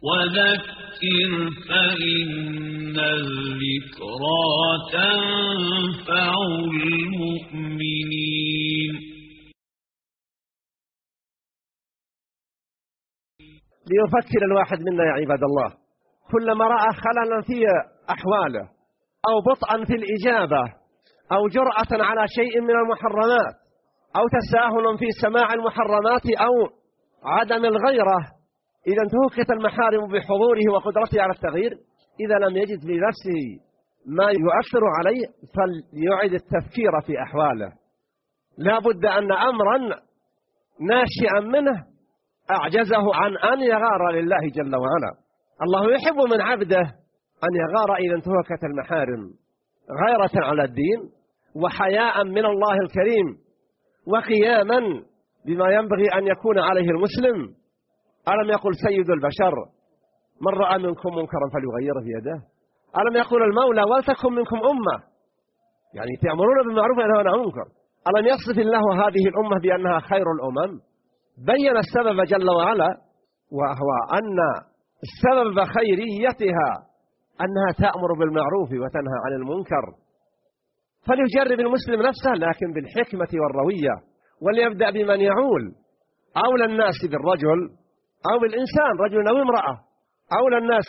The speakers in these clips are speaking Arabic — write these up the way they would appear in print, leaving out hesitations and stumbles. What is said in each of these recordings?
وذكر فإن الذكرى تنفع المؤمنين. ليفكر الواحد منا يا عباد الله، كلما رأى خللا في أحواله أو بطئا في الإجابة أو جرأة على شيء من المحرمات أو تساهل في سماع المحرمات أو عدم الغيرة إذا انتهكت المحارم بحضوره وقدرته على التغيير، إذا لم يجد لنفسه ما يؤثر عليه فليعد التفكير في أحواله. لا بد أن أمرا ناشئا منه أعجزه عن أن يغار لله جل وعلا. الله يحب من عبده أن يغار إذا انتهكت المحارم غيرة على الدين وحياء من الله الكريم وقياما بما ينبغي أن يكون عليه المسلم. ألم يقل سيد البشر من رأى منكم منكرا فليغيره بيده؟ ألم يقل المولى ولتكن منكم أمة، يعني تأمرون بالمعروف وتنهون عن المنكر؟ ألم يصف الله هذه الأمة بأنها خير الأمم؟ بين السبب جل وعلا، وهو أن السبب خيريتها أنها تأمر بالمعروف وتنهى عن المنكر. فليجرب المسلم نفسه لكن بالحكمة والروية، وليبدأ بمن يعول. أولى الناس بالرجل أو بالإنسان، رجل أو امرأة، أولى الناس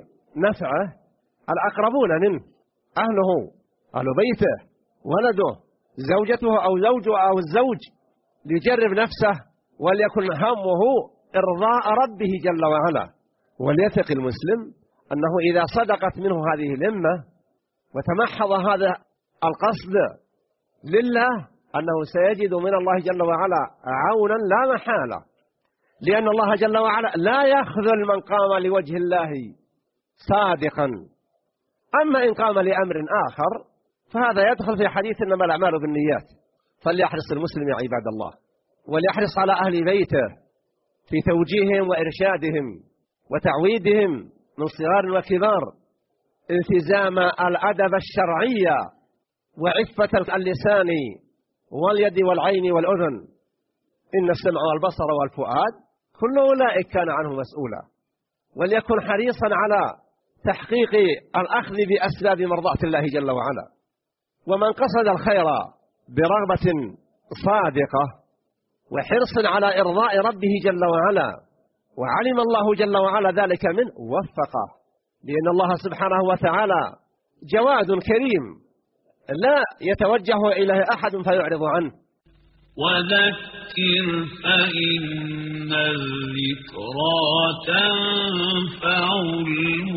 بنفعه الأقربون منه، أهله، أهل بيته، ولده، زوجته أو زوجه أو الزوج. ليجرب نفسه وليكن همه إرضاء ربه جل وعلا. وليثق المسلم أنه إذا صدقت منه هذه الهمة وتمحض هذا القصد لله أنه سيجد من الله جل وعلا عونا لا محالة، لأن الله جل وعلا لا يخذل من قام لوجه الله صادقا. أما إن قام لأمر آخر فهذا يدخل في حديث إنما الأعمال بالنيات. فليحرص المسلم يا عباد الله، وليحرص على أهل بيته في توجيههم وإرشادهم وتعويدهم من صغار وكبار التزام الأدب الشرعي وعفة اللسان واليد والعين والأذن. إن السمع والبصر والفؤاد كل أولئك كان عنه مسؤولا. وليكن حريصا على تحقيق الأخذ بأسباب مرضاة الله جل وعلا. ومن قصد الخير برغبة صادقة وحرص على إرضاء ربه جل وعلا وعلم الله جل وعلا ذلك منه وفقه، لأن الله سبحانه وتعالى جواد كريم لا يتوجه إليه أحد فيعرض عنه. وذكر فإن الذكرى تنفع المؤمنين.